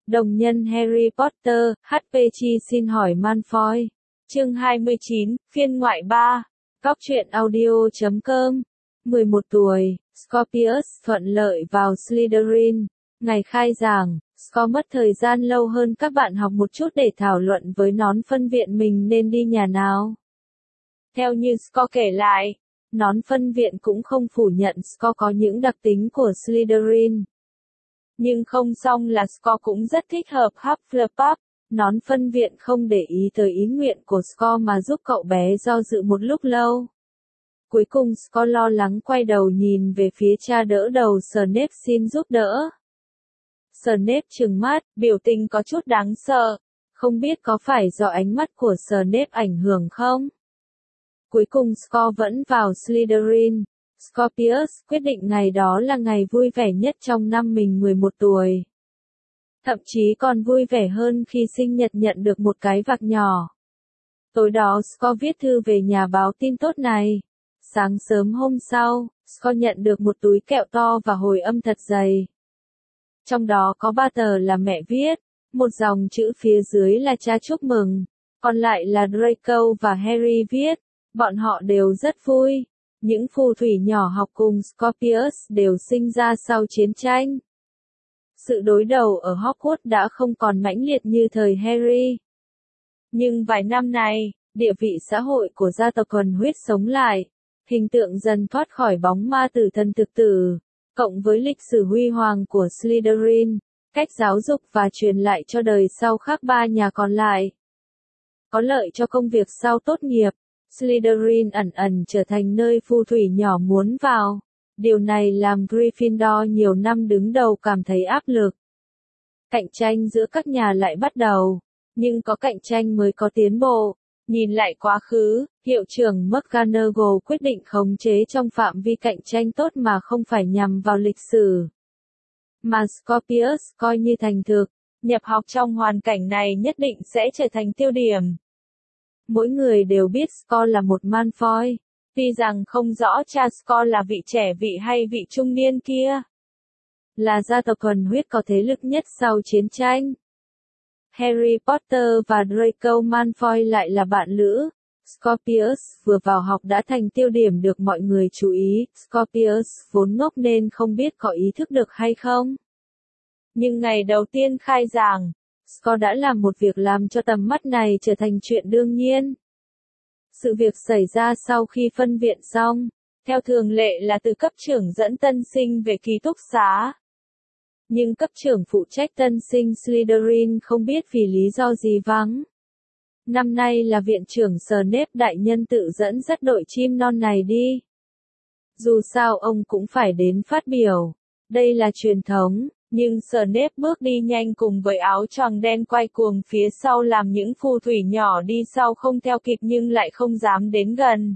Đồng nhân Harry Potter, HPG xin hỏi Malfoy. Chương 29, phiên ngoại 3. Góc truyện audio.com. 11 tuổi, Scorpius thuận lợi vào Slytherin. Ngày khai giảng, Scott mất thời gian lâu hơn các bạn học một chút để thảo luận với nón phân viện mình nên đi nhà nào. Theo như Scott kể lại, nón phân viện cũng không phủ nhận Scott có những đặc tính của Slytherin. Nhưng không xong là Scott cũng rất thích hợp Hufflepuff. Nón phân viện không để ý tới ý nguyện của Scott mà giúp cậu bé do dự một lúc lâu. Cuối cùng Scott lo lắng quay đầu nhìn về phía cha đỡ đầu Snape xin giúp đỡ. Snape trừng mắt, biểu tình có chút đáng sợ. Không biết có phải do ánh mắt của Snape ảnh hưởng không? Cuối cùng Scott vẫn vào Slytherin. Scorpius quyết định ngày đó là ngày vui vẻ nhất trong năm mình 11 tuổi. Thậm chí còn vui vẻ hơn khi sinh nhật nhận được một cái vạc nhỏ. Tối đó Scott viết thư về nhà báo tin tốt này. Sáng sớm hôm sau, Scott nhận được một túi kẹo to và hồi âm thật dày. Trong đó có 3 tờ là mẹ viết, một dòng chữ phía dưới là cha chúc mừng, còn lại là Draco và Harry viết, bọn họ đều rất vui. Những phù thủy nhỏ học cùng Scorpius đều sinh ra sau chiến tranh. Sự đối đầu ở Hogwarts đã không còn mãnh liệt như thời Harry. Nhưng vài năm nay, địa vị xã hội của gia tộc thuần huyết sống lại, hình tượng dần thoát khỏi bóng ma tử thần thực tử, cộng với lịch sử huy hoàng của Slytherin, cách giáo dục và truyền lại cho đời sau khác 3 nhà còn lại. Có lợi cho công việc sau tốt nghiệp, Slytherin ẩn ẩn trở thành nơi phù thủy nhỏ muốn vào. Điều này làm Gryffindor nhiều năm đứng đầu cảm thấy áp lực. Cạnh tranh giữa các nhà lại bắt đầu, nhưng có cạnh tranh mới có tiến bộ. Nhìn lại quá khứ, hiệu trưởng McGonagall quyết định khống chế trong phạm vi cạnh tranh tốt mà không phải nhằm vào lịch sử. Mà Scorpius coi như thành thực, nhập học trong hoàn cảnh này nhất định sẽ trở thành tiêu điểm. Mỗi người đều biết Scott là một Malfoy, tuy rằng không rõ cha Scott là vị trẻ vị hay vị trung niên kia. Là gia tộc thuần huyết có thế lực nhất sau chiến tranh. Harry Potter và Draco Malfoy lại là bạn lữ. Scorpius vừa vào học đã thành tiêu điểm được mọi người chú ý. Scorpius vốn ngốc nên không biết có ý thức được hay không. Nhưng ngày đầu tiên khai giảng, Scott đã làm một việc làm cho tầm mắt này trở thành chuyện đương nhiên. Sự việc xảy ra sau khi phân viện xong, theo thường lệ là từ cấp trưởng dẫn tân sinh về ký túc xá. Nhưng cấp trưởng phụ trách tân sinh Slytherin không biết vì lý do gì vắng. Năm nay là viện trưởng Snape đại nhân tự dẫn dắt đội chim non này đi. Dù sao ông cũng phải đến phát biểu. Đây là truyền thống, nhưng Snape bước đi nhanh cùng với áo choàng đen quay cuồng phía sau làm những phù thủy nhỏ đi sau không theo kịp nhưng lại không dám đến gần.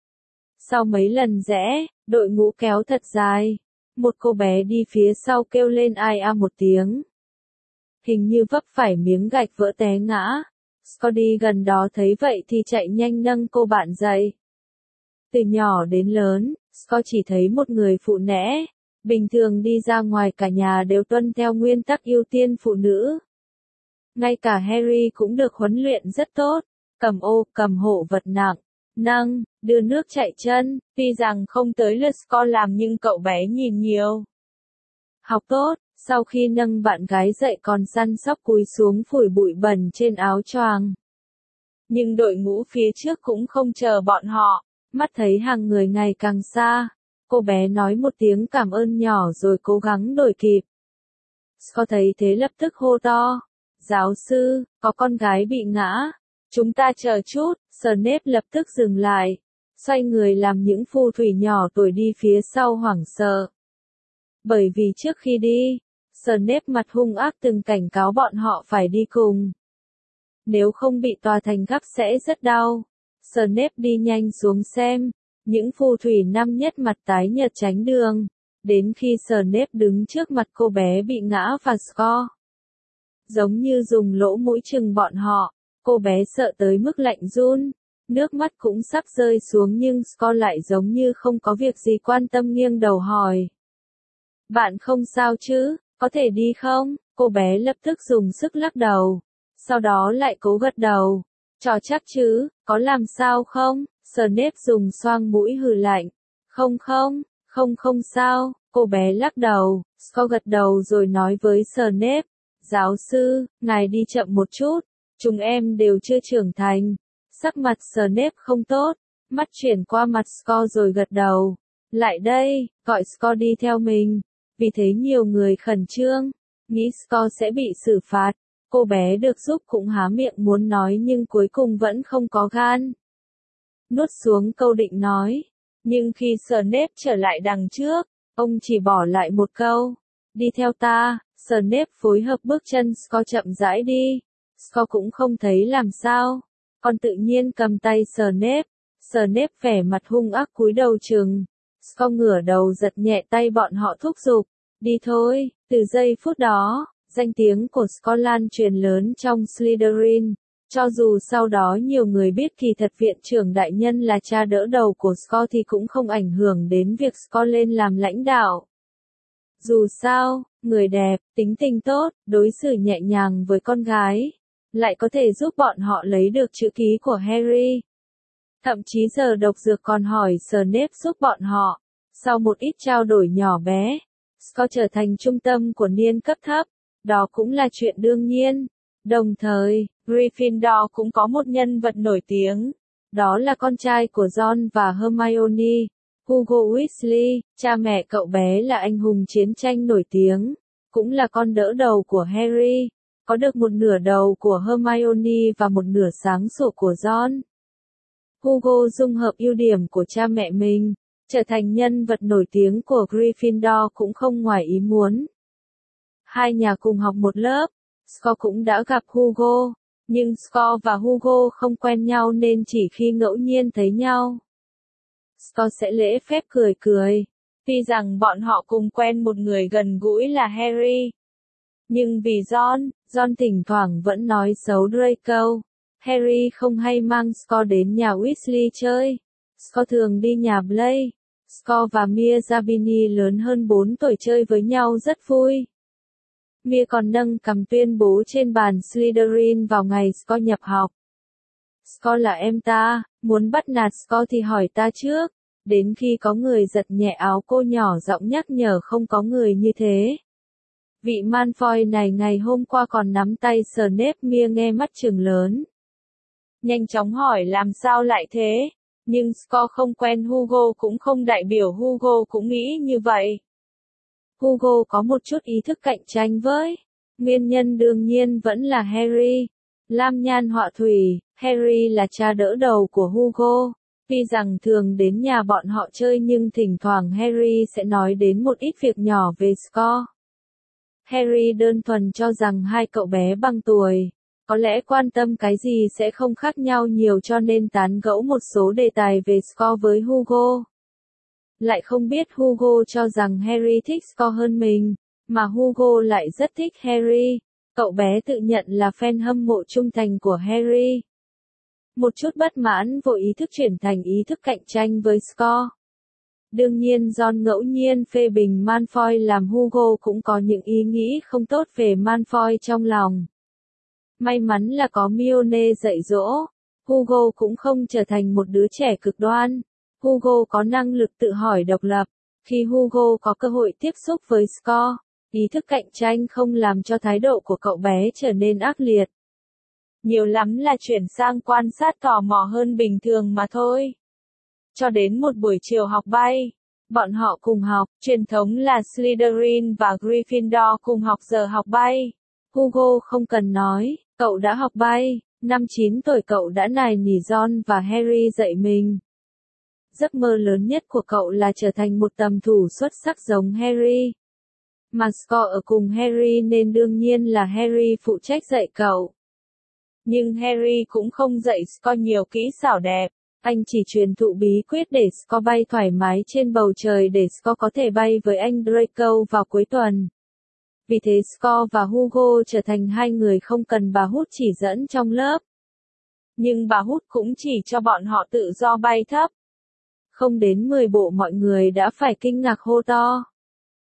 Sau mấy lần rẽ, đội ngũ kéo thật dài. Một cô bé đi phía sau kêu lên ai a một tiếng. Hình như vấp phải miếng gạch vỡ té ngã. Scott đi gần đó thấy vậy thì chạy nhanh nâng cô bạn dậy. Từ nhỏ đến lớn, Scott chỉ thấy một người phụ nẽ. Bình thường đi ra ngoài cả nhà đều tuân theo nguyên tắc ưu tiên phụ nữ. Ngay cả Harry cũng được huấn luyện rất tốt. Cầm ô, cầm hộ vật nặng, nâng, đưa nước chạy chân, tuy rằng không tới lượt Scott làm nhưng cậu bé nhìn nhiều. Học tốt, sau khi nâng bạn gái dậy còn săn sóc cúi xuống phủi bụi bẩn trên áo choàng. Nhưng đội ngũ phía trước cũng không chờ bọn họ, mắt thấy hàng người ngày càng xa. Cô bé nói một tiếng cảm ơn nhỏ rồi cố gắng đuổi kịp. Scott thấy thế lập tức hô to. Giáo sư, có con gái bị ngã. Chúng ta chờ chút. Snape lập tức dừng lại. Xoay người làm những phù thủy nhỏ tuổi đi phía sau hoảng sợ. Bởi vì trước khi đi, Snape mặt hung ác từng cảnh cáo bọn họ phải đi cùng. Nếu không bị tòa thành gác sẽ rất đau. Snape đi nhanh xuống xem. Những phù thủy năm nhất mặt tái nhợt tránh đường. Đến khi Snape đứng trước mặt cô bé bị ngã và Scott. Giống như dùng lỗ mũi chừng bọn họ. Cô bé sợ tới mức lạnh run. Nước mắt cũng sắp rơi xuống nhưng Scott lại giống như không có việc gì quan tâm nghiêng đầu hỏi. Bạn không sao chứ, có thể đi không? Cô bé lập tức dùng sức lắc đầu. Sau đó lại cố gật đầu. Trò chắc chứ, có làm sao không? Snape dùng xoang mũi hừ lạnh. Không không, không sao, cô bé lắc đầu. Scott gật đầu rồi nói với Snape. Giáo sư, ngài đi chậm một chút. Chúng em đều chưa trưởng thành. Sắc mặt Snape không tốt. Mắt chuyển qua mặt Scott rồi gật đầu. Lại đây, gọi Scott đi theo mình. Vì thế nhiều người khẩn trương. Nghĩ Scott sẽ bị xử phạt. Cô bé được giúp cũng há miệng muốn nói nhưng cuối cùng vẫn không có gan. Nuốt xuống câu định nói. Nhưng khi Snape trở lại đằng trước, ông chỉ bỏ lại một câu. Đi theo ta. Snape phối hợp bước chân Scott chậm rãi đi. Scott cũng không thấy làm sao. Con tự nhiên cầm tay Snape. Snape vẻ mặt hung ác cúi đầu chừng. Scott ngửa đầu giật nhẹ tay bọn họ thúc giục. Đi thôi. Từ giây phút đó, danh tiếng của Scott lan truyền lớn trong Slytherin. Cho dù sau đó nhiều người biết kỳ thật viện trưởng đại nhân là cha đỡ đầu của Scott thì cũng không ảnh hưởng đến việc Scott lên làm lãnh đạo. Dù sao, người đẹp, tính tình tốt, đối xử nhẹ nhàng với con gái, lại có thể giúp bọn họ lấy được chữ ký của Harry. Thậm chí giờ độc dược còn hỏi Snape giúp bọn họ. Sau một ít trao đổi nhỏ bé, Scott trở thành trung tâm của niên cấp thấp. Đó cũng là chuyện đương nhiên. Đồng thời, Gryffindor cũng có một nhân vật nổi tiếng. Đó là con trai của Ron và Hermione, Hugo Weasley. Cha mẹ cậu bé là anh hùng chiến tranh nổi tiếng, cũng là con đỡ đầu của Harry, có được một nửa đầu của Hermione và một nửa sáng sủa của Ron. Hugo dung hợp ưu điểm của cha mẹ mình, trở thành nhân vật nổi tiếng của Gryffindor cũng không ngoài ý muốn. Hai nhà cùng học một lớp, Scott cũng đã gặp Hugo, nhưng Scott và Hugo không quen nhau nên chỉ khi ngẫu nhiên thấy nhau, Scott sẽ lễ phép cười cười, vì rằng bọn họ cùng quen một người gần gũi là Harry. Nhưng vì Ron thỉnh thoảng vẫn nói xấu Draco, Harry không hay mang Scott đến nhà Weasley chơi. Scott thường đi nhà Blaise. Scott và Mia Zabini lớn hơn 4 tuổi chơi với nhau rất vui. Mia còn nâng cằm tuyên bố trên bàn Slytherin vào ngày Scott nhập học. Scott là em ta, muốn bắt nạt Scott thì hỏi ta trước. Đến khi có người giật nhẹ áo cô nhỏ giọng nhắc nhở không có người như thế. Vị Malfoy này ngày hôm qua còn nắm tay Snape. Mia nghe mắt trừng lớn. Nhanh chóng hỏi làm sao lại thế. Nhưng Scott không quen Hugo cũng không đại biểu Hugo cũng nghĩ như vậy. Hugo có một chút ý thức cạnh tranh với. Nguyên nhân đương nhiên vẫn là Harry. Lam nhan họa thủy, Harry là cha đỡ đầu của Hugo. Tuy rằng thường đến nhà bọn họ chơi nhưng thỉnh thoảng Harry sẽ nói đến một ít việc nhỏ về Scott. Harry đơn thuần cho rằng hai cậu bé bằng tuổi, có lẽ quan tâm cái gì sẽ không khác nhau nhiều cho nên tán gẫu một số đề tài về Scott với Hugo. Lại không biết Hugo cho rằng Harry thích Scott hơn mình, mà Hugo lại rất thích Harry. Cậu bé tự nhận là fan hâm mộ trung thành của Harry. Một chút bất mãn vô ý thức chuyển thành ý thức cạnh tranh với Scott. Đương nhiên Ron ngẫu nhiên phê bình Malfoy làm Hugo cũng có những ý nghĩ không tốt về Malfoy trong lòng. May mắn là có Hermione dạy dỗ, Hugo cũng không trở thành một đứa trẻ cực đoan. Hugo có năng lực tự hỏi độc lập. Khi Hugo có cơ hội tiếp xúc với Scott, ý thức cạnh tranh không làm cho thái độ của cậu bé trở nên ác liệt. Nhiều lắm là chuyển sang quan sát tò mò hơn bình thường mà thôi. Cho đến một buổi chiều học bay, bọn họ cùng học, truyền thống là Slytherin và Gryffindor cùng học giờ học bay. Hugo không cần nói, cậu đã học bay, năm 9 tuổi cậu đã nài nỉ Ron và Harry dạy mình. Giấc mơ lớn nhất của cậu là trở thành một tầm thủ xuất sắc giống Harry. Mà Scott ở cùng Harry nên đương nhiên là Harry phụ trách dạy cậu. Nhưng Harry cũng không dạy Scott nhiều kỹ xảo đẹp, anh chỉ truyền thụ bí quyết để Scott bay thoải mái trên bầu trời để Scott có thể bay với anh Draco vào cuối tuần. Vì thế Scott và Hugo trở thành hai người không cần bà Hút chỉ dẫn trong lớp. Nhưng bà Hút cũng chỉ cho bọn họ tự do bay thấp. Không đến 10 bộ mọi người đã phải kinh ngạc hô to.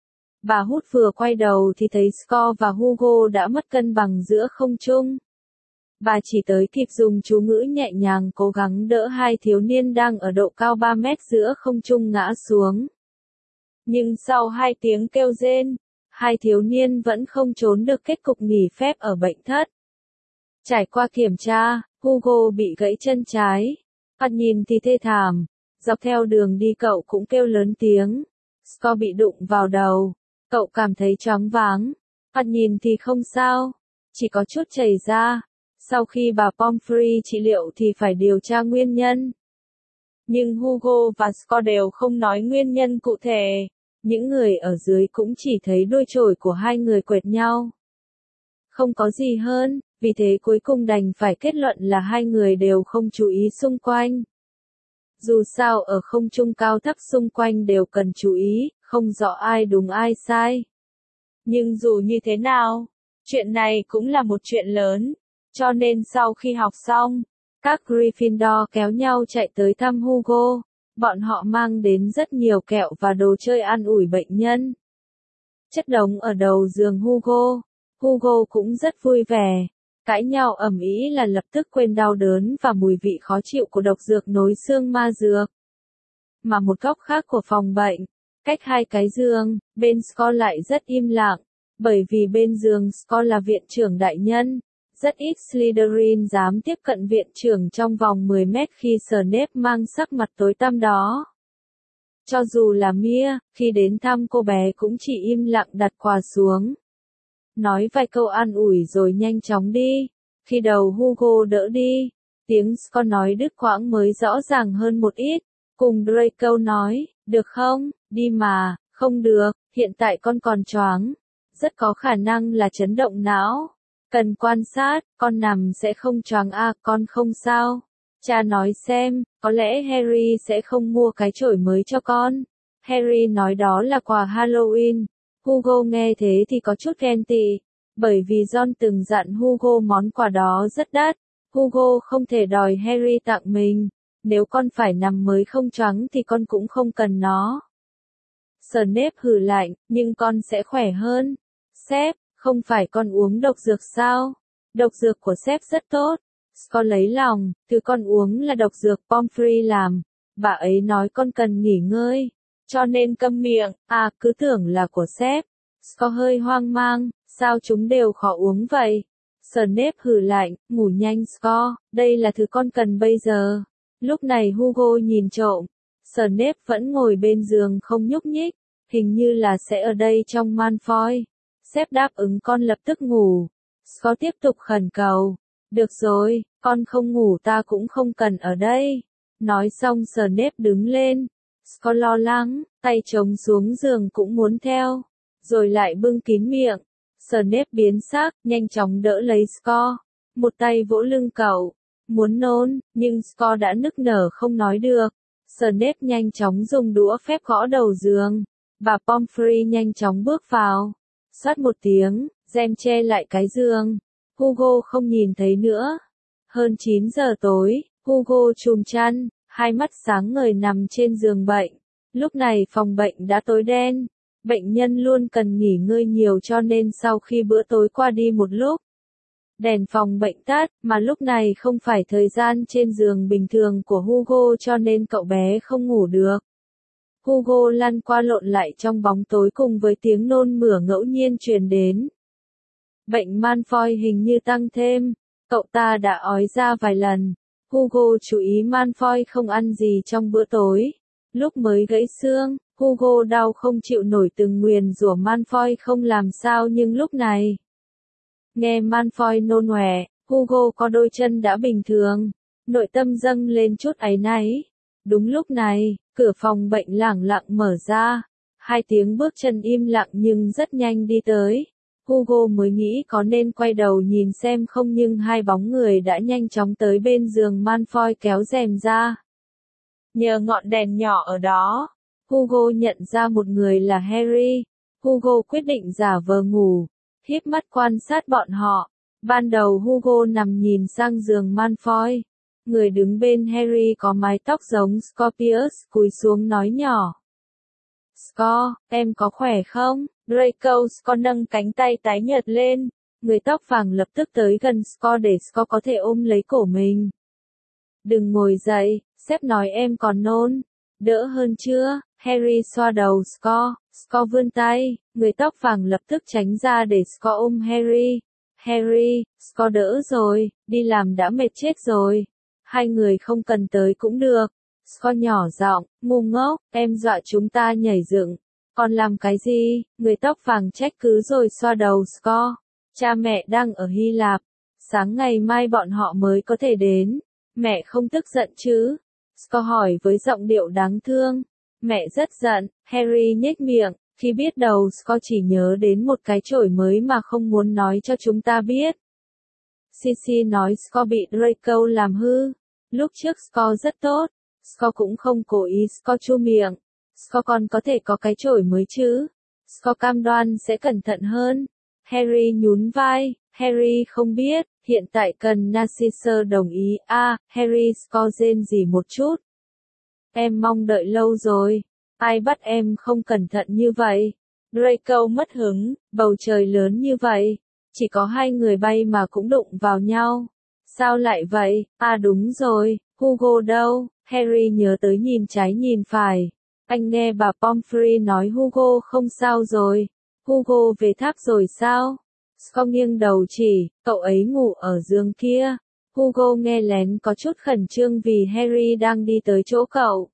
Bà Hút vừa quay đầu thì thấy Scott và Hugo đã mất cân bằng giữa không trung. Bà chỉ tới kịp dùng chú ngữ nhẹ nhàng cố gắng đỡ hai thiếu niên đang ở độ cao 3 mét giữa không trung ngã xuống. Nhưng sau 2 tiếng kêu rên, hai thiếu niên vẫn không trốn được kết cục nghỉ phép ở bệnh thất. Trải qua kiểm tra, Hugo bị gãy chân trái. Scott nhìn thì thê thảm. Dọc theo đường đi cậu cũng kêu lớn tiếng. Scott bị đụng vào đầu. Cậu cảm thấy choáng váng. Scott nhìn thì không sao. Chỉ có chút chảy ra. Sau khi bà Pomfrey trị liệu thì phải điều tra nguyên nhân. Nhưng Hugo và Scott đều không nói nguyên nhân cụ thể. Những người ở dưới cũng chỉ thấy đôi chổi của hai người quệt nhau. Không có gì hơn, vì thế cuối cùng đành phải kết luận là hai người đều không chú ý xung quanh. Dù sao ở không trung cao thấp xung quanh đều cần chú ý, không rõ ai đúng ai sai. Nhưng dù như thế nào, chuyện này cũng là một chuyện lớn, cho nên sau khi học xong, các Gryffindor kéo nhau chạy tới thăm Hugo. Bọn họ mang đến rất nhiều kẹo và đồ chơi an ủi bệnh nhân. Chất đống ở đầu giường Hugo. Hugo cũng rất vui vẻ. Cãi nhau ầm ĩ là lập tức quên đau đớn và mùi vị khó chịu của độc dược nối xương ma dược. Mà một góc khác của phòng bệnh, cách hai cái giường, bên Scott lại rất im lặng, bởi vì bên giường Scott là viện trưởng đại nhân. Rất ít Slytherin dám tiếp cận viện trưởng trong vòng 10 mét khi Snape mang sắc mặt tối tăm đó. Cho dù là Mia, khi đến thăm cô bé cũng chỉ im lặng đặt quà xuống. Nói vài câu an ủi rồi nhanh chóng đi. Khi đầu Hugo đỡ đi, tiếng Scott nói đứt quãng mới rõ ràng hơn một ít. Cùng Draco nói, được không, đi mà, không được, hiện tại con còn choáng. Rất có khả năng là chấn động não. Cần quan sát, con nằm sẽ không choáng à, con không sao. Cha nói xem, có lẽ Harry sẽ không mua cái chổi mới cho con. Harry nói đó là quà Halloween. Hugo nghe thế thì có chút ghen tị, bởi vì John từng dặn Hugo món quà đó rất đắt. Hugo không thể đòi Harry tặng mình. Nếu con phải nằm mới không choáng thì con cũng không cần nó. Snape hừ lạnh, nhưng con sẽ khỏe hơn. Sếp, không phải con uống độc dược sao? Độc dược của sếp rất tốt. Scott lấy lòng, thứ con uống là độc dược Pomfrey làm. Bà ấy nói con cần nghỉ ngơi. Cho nên câm miệng, à cứ tưởng là của sếp. Scott hơi hoang mang, sao chúng đều khó uống vậy? Snape hừ lạnh, ngủ nhanh Scott, đây là thứ con cần bây giờ. Lúc này Hugo nhìn trộm. Snape vẫn ngồi bên giường không nhúc nhích, hình như là sẽ ở đây trong Malfoy. Sếp đáp ứng con lập tức ngủ. Scott tiếp tục khẩn cầu. Được rồi, con không ngủ ta cũng không cần ở đây. Nói xong Snape đứng lên. Scott lo lắng, tay chống xuống giường cũng muốn theo. Rồi lại bưng kín miệng. Snape biến sắc, nhanh chóng đỡ lấy Scott. Một tay vỗ lưng cậu. Muốn nôn, nhưng Scott đã nức nở không nói được. Snape nhanh chóng dùng đũa phép gõ đầu giường. Bà Pomfrey nhanh chóng bước vào. Xoát một tiếng, rèm che lại cái giường. Hugo không nhìn thấy nữa. Hơn 9 giờ tối, Hugo trùm chăn, hai mắt sáng ngời nằm trên giường bệnh. Lúc này phòng bệnh đã tối đen. Bệnh nhân luôn cần nghỉ ngơi nhiều cho nên sau khi bữa tối qua đi một lúc, đèn phòng bệnh tắt, mà lúc này không phải thời gian trên giường bình thường của Hugo cho nên cậu bé không ngủ được. Hugo lăn qua lộn lại trong bóng tối cùng với tiếng nôn mửa ngẫu nhiên truyền đến. Bệnh Malfoy hình như tăng thêm, cậu ta đã ói ra vài lần. Hugo chú ý Malfoy không ăn gì trong bữa tối. Lúc mới gãy xương, Hugo đau không chịu nổi từng nguyền rủa Malfoy không làm sao nhưng lúc này, nghe Malfoy nôn ọe, Hugo có đôi chân đã bình thường, nội tâm dâng lên chút áy náy. Đúng lúc này, cửa phòng bệnh lẳng lặng mở ra, hai tiếng bước chân im lặng nhưng rất nhanh đi tới. Hugo mới nghĩ có nên quay đầu nhìn xem không nhưng hai bóng người đã nhanh chóng tới bên giường Malfoy kéo rèm ra. Nhờ ngọn đèn nhỏ ở đó, Hugo nhận ra một người là Harry. Hugo quyết định giả vờ ngủ, híp mắt quan sát bọn họ. Ban đầu Hugo nằm nhìn sang giường Malfoy. Người đứng bên Harry có mái tóc giống Scorpius, cúi xuống nói nhỏ. Scott, em có khỏe không? Draco Scott nâng cánh tay tái nhợt lên. Người tóc vàng lập tức tới gần Scott để Scott có thể ôm lấy cổ mình. Đừng ngồi dậy, sếp nói em còn nôn. Đỡ hơn chưa? Harry xoa đầu Scott. Scott vươn tay, người tóc vàng lập tức tránh ra để Scott ôm Harry. Harry, Scott đỡ rồi, đi làm đã mệt chết rồi. Hai người không cần tới cũng được. Scott nhỏ giọng, ngu ngốc, em dọa chúng ta nhảy dựng. Còn làm cái gì? Người tóc vàng trách cứ rồi xoa đầu Scott. Cha mẹ đang ở Hy Lạp. Sáng ngày mai bọn họ mới có thể đến. Mẹ không tức giận chứ? Scott hỏi với giọng điệu đáng thương. Mẹ rất giận, Harry nhếch miệng, khi biết đầu Scott chỉ nhớ đến một cái chổi mới mà không muốn nói cho chúng ta biết. Sisi nói Scott bị Draco làm hư. Lúc trước Scott rất tốt. Scott cũng không cố ý. Scott chu miệng. Scott còn có thể có cái chổi mới chứ? Scott cam đoan sẽ cẩn thận hơn. Harry nhún vai. Harry không biết, hiện tại cần Narcissa đồng ý. Harry Scott rên rỉ một chút. Em mong đợi lâu rồi. Ai bắt em không cẩn thận như vậy? Draco mất hứng, bầu trời lớn như vậy. Chỉ có hai người bay mà cũng đụng vào nhau. Sao lại vậy? Đúng rồi, Hugo đâu? Harry nhớ tới nhìn trái nhìn phải. Anh nghe bà Pomfrey nói Hugo không sao rồi. Hugo về tháp rồi sao? Scott nghiêng đầu chỉ, cậu ấy ngủ ở giường kia. Hugo nghe lén có chút khẩn trương vì Harry đang đi tới chỗ cậu.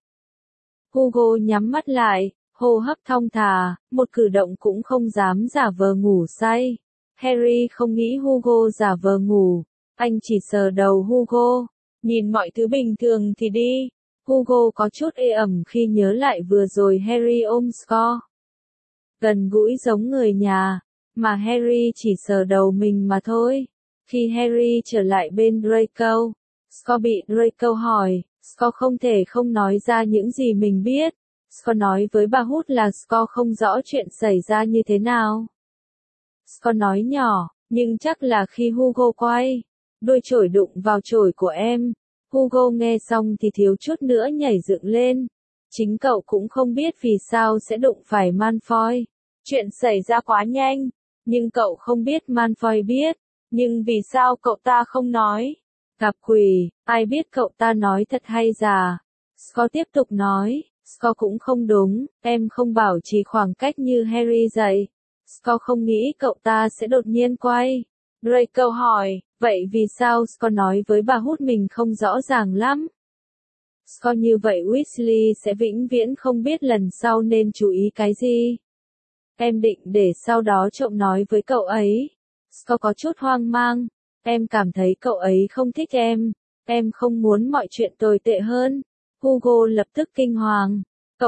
Hugo nhắm mắt lại, hô hấp thong thả, một cử động cũng không dám giả vờ ngủ say. Harry không nghĩ Hugo giả vờ ngủ, anh chỉ sờ đầu Hugo. Nhìn mọi thứ bình thường thì đi. Hugo có chút ê ẩm khi nhớ lại vừa rồi Harry ôm Scott. Gần gũi giống người nhà, mà Harry chỉ sờ đầu mình mà thôi. Khi Harry trở lại bên Draco, Scott bị Draco hỏi, Scott không thể không nói ra những gì mình biết. Scott nói với bà Hút là Scott không rõ chuyện xảy ra như thế nào. Scott nói nhỏ, nhưng chắc là khi Hugo quay, đuôi chổi đụng vào chổi của em. Hugo nghe xong thì thiếu chút nữa nhảy dựng lên. Chính cậu cũng không biết vì sao sẽ đụng phải Malfoy. Chuyện xảy ra quá nhanh, nhưng cậu không biết Malfoy biết. Nhưng vì sao cậu ta không nói? Gặp quỷ, ai biết cậu ta nói thật hay giả? Scott tiếp tục nói, Scott cũng không đúng, em không bảo trì khoảng cách như Harry dạy. Scott không nghĩ cậu ta sẽ đột nhiên quay. Draco hỏi, vậy vì sao Scott nói với bà Hút mình không rõ ràng lắm? Scott như vậy Weasley sẽ vĩnh viễn không biết lần sau nên chú ý cái gì. Em định để sau đó trộm nói với cậu ấy. Scott có chút hoang mang. Em cảm thấy cậu ấy không thích em. Em không muốn mọi chuyện tồi tệ hơn. Hugo lập tức kinh hoàng.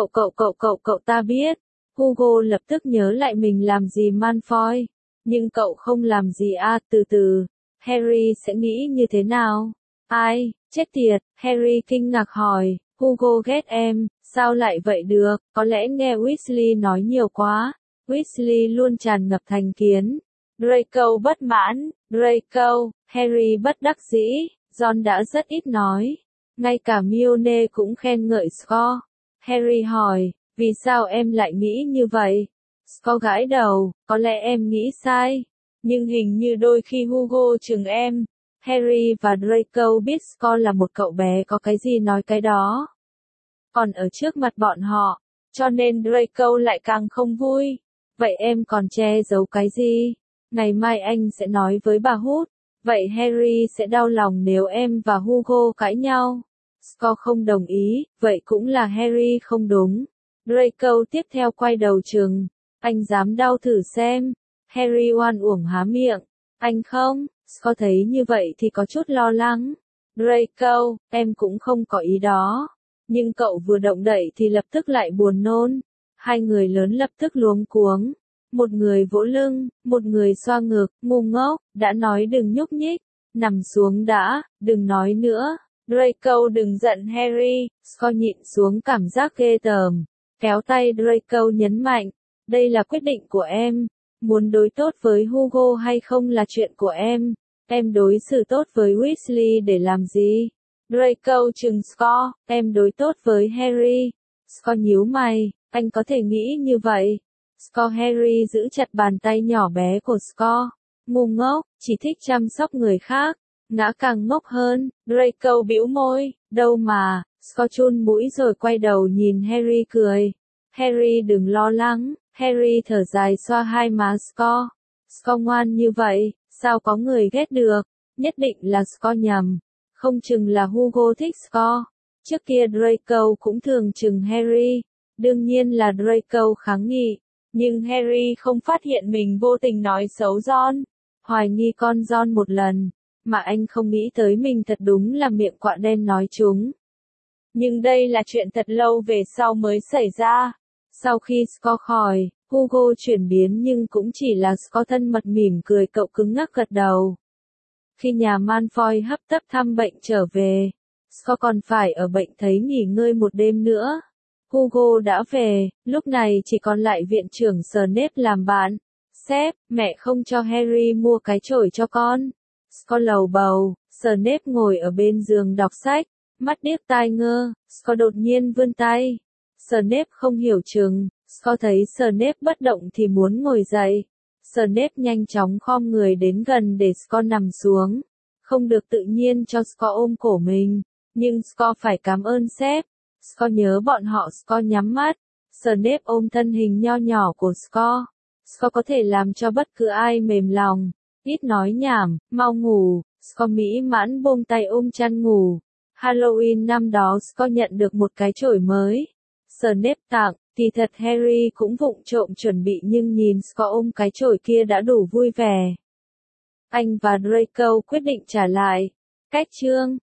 Cậu ta biết. Hugo lập tức nhớ lại mình làm gì Malfoy. Nhưng cậu không làm gì từ từ. Harry sẽ nghĩ như thế nào? Ai, chết tiệt, Harry kinh ngạc hỏi. Hugo ghét em, sao lại vậy được? Có lẽ nghe Weasley nói nhiều quá. Weasley luôn tràn ngập thành kiến. Draco bất mãn. Draco, Harry bất đắc dĩ. Ron đã rất ít nói. Ngay cả Hermione cũng khen ngợi Scott. Harry hỏi, vì sao em lại nghĩ như vậy? Scott gãi đầu, có lẽ em nghĩ sai. Nhưng hình như đôi khi Hugo chừng em. Harry và Draco biết Scott là một cậu bé có cái gì nói cái đó. Còn ở trước mặt bọn họ, cho nên Draco lại càng không vui. Vậy em còn che giấu cái gì? Ngày mai anh sẽ nói với bà Hút. Vậy Harry sẽ đau lòng nếu em và Hugo cãi nhau. Scott không đồng ý, vậy cũng là Harry không đúng. Draco tiếp theo quay đầu chừng. Anh dám đau thử xem. Harry oan uổng há miệng. Anh không? Scott thấy như vậy thì có chút lo lắng. Draco, em cũng không có ý đó. Nhưng cậu vừa động đậy thì lập tức lại buồn nôn. Hai người lớn lập tức luống cuống. Một người vỗ lưng, một người xoa ngực, ngu ngốc, đã nói đừng nhúc nhích. Nằm xuống đã, đừng nói nữa. Draco đừng giận Harry. Scott nhịn xuống cảm giác ghê tởm. Kéo tay Draco nhấn mạnh. Đây là quyết định của em. Muốn đối tốt với Hugo hay không là chuyện của em. Em đối xử tốt với Weasley để làm gì? Draco trừng Scott, em đối tốt với Harry. Scott nhíu mày, anh có thể nghĩ như vậy. Scott Harry giữ chặt bàn tay nhỏ bé của Scott. Ngu ngốc, chỉ thích chăm sóc người khác. Ngã càng ngốc hơn, Draco bĩu môi, đâu mà, Scott chun mũi rồi quay đầu nhìn Harry cười. Harry đừng lo lắng, Harry thở dài xoa hai má Scott. Scott ngoan như vậy, sao có người ghét được, nhất định là Scott nhầm, không chừng là Hugo thích Scott. Trước kia Draco cũng thường chừng Harry, đương nhiên là Draco kháng nghị, nhưng Harry không phát hiện mình vô tình nói xấu Ron, hoài nghi con Ron một lần, mà anh không nghĩ tới mình thật đúng là miệng quạ đen nói chúng. Nhưng đây là chuyện thật lâu về sau mới xảy ra. Sau khi Scott khỏi, Hugo chuyển biến nhưng cũng chỉ là Scott thân mật mỉm cười cậu cứng ngắc gật đầu. Khi nhà Malfoy hấp tấp thăm bệnh trở về, Scott còn phải ở bệnh thấy nghỉ ngơi một đêm nữa. Hugo đã về, lúc này chỉ còn lại viện trưởng Snape làm bạn. Sếp, mẹ không cho Harry mua cái chổi cho con. Scott lầu bầu, Snape ngồi ở bên giường đọc sách, mắt điếc tai ngơ, Scott đột nhiên vươn tay. Snape không hiểu chừng, Scott thấy Snape bất động thì muốn ngồi dậy. Snape nhanh chóng khom người đến gần để Scott nằm xuống. Không được tự nhiên cho Scott ôm cổ mình, nhưng Scott phải cảm ơn sếp. Scott nhớ bọn họ. Scott nhắm mắt. Snape ôm thân hình nho nhỏ của Scott. Scott có thể làm cho bất cứ ai mềm lòng. Ít nói nhảm, mau ngủ. Scott mỹ mãn buông tay ôm chăn ngủ. Halloween năm đó Scott nhận được một cái chổi mới. Snape tặng, thì thật Harry cũng vụng trộm chuẩn bị nhưng nhìn Scott ôm cái chổi kia đã đủ vui vẻ. Anh và Draco quyết định trả lại. Cách chương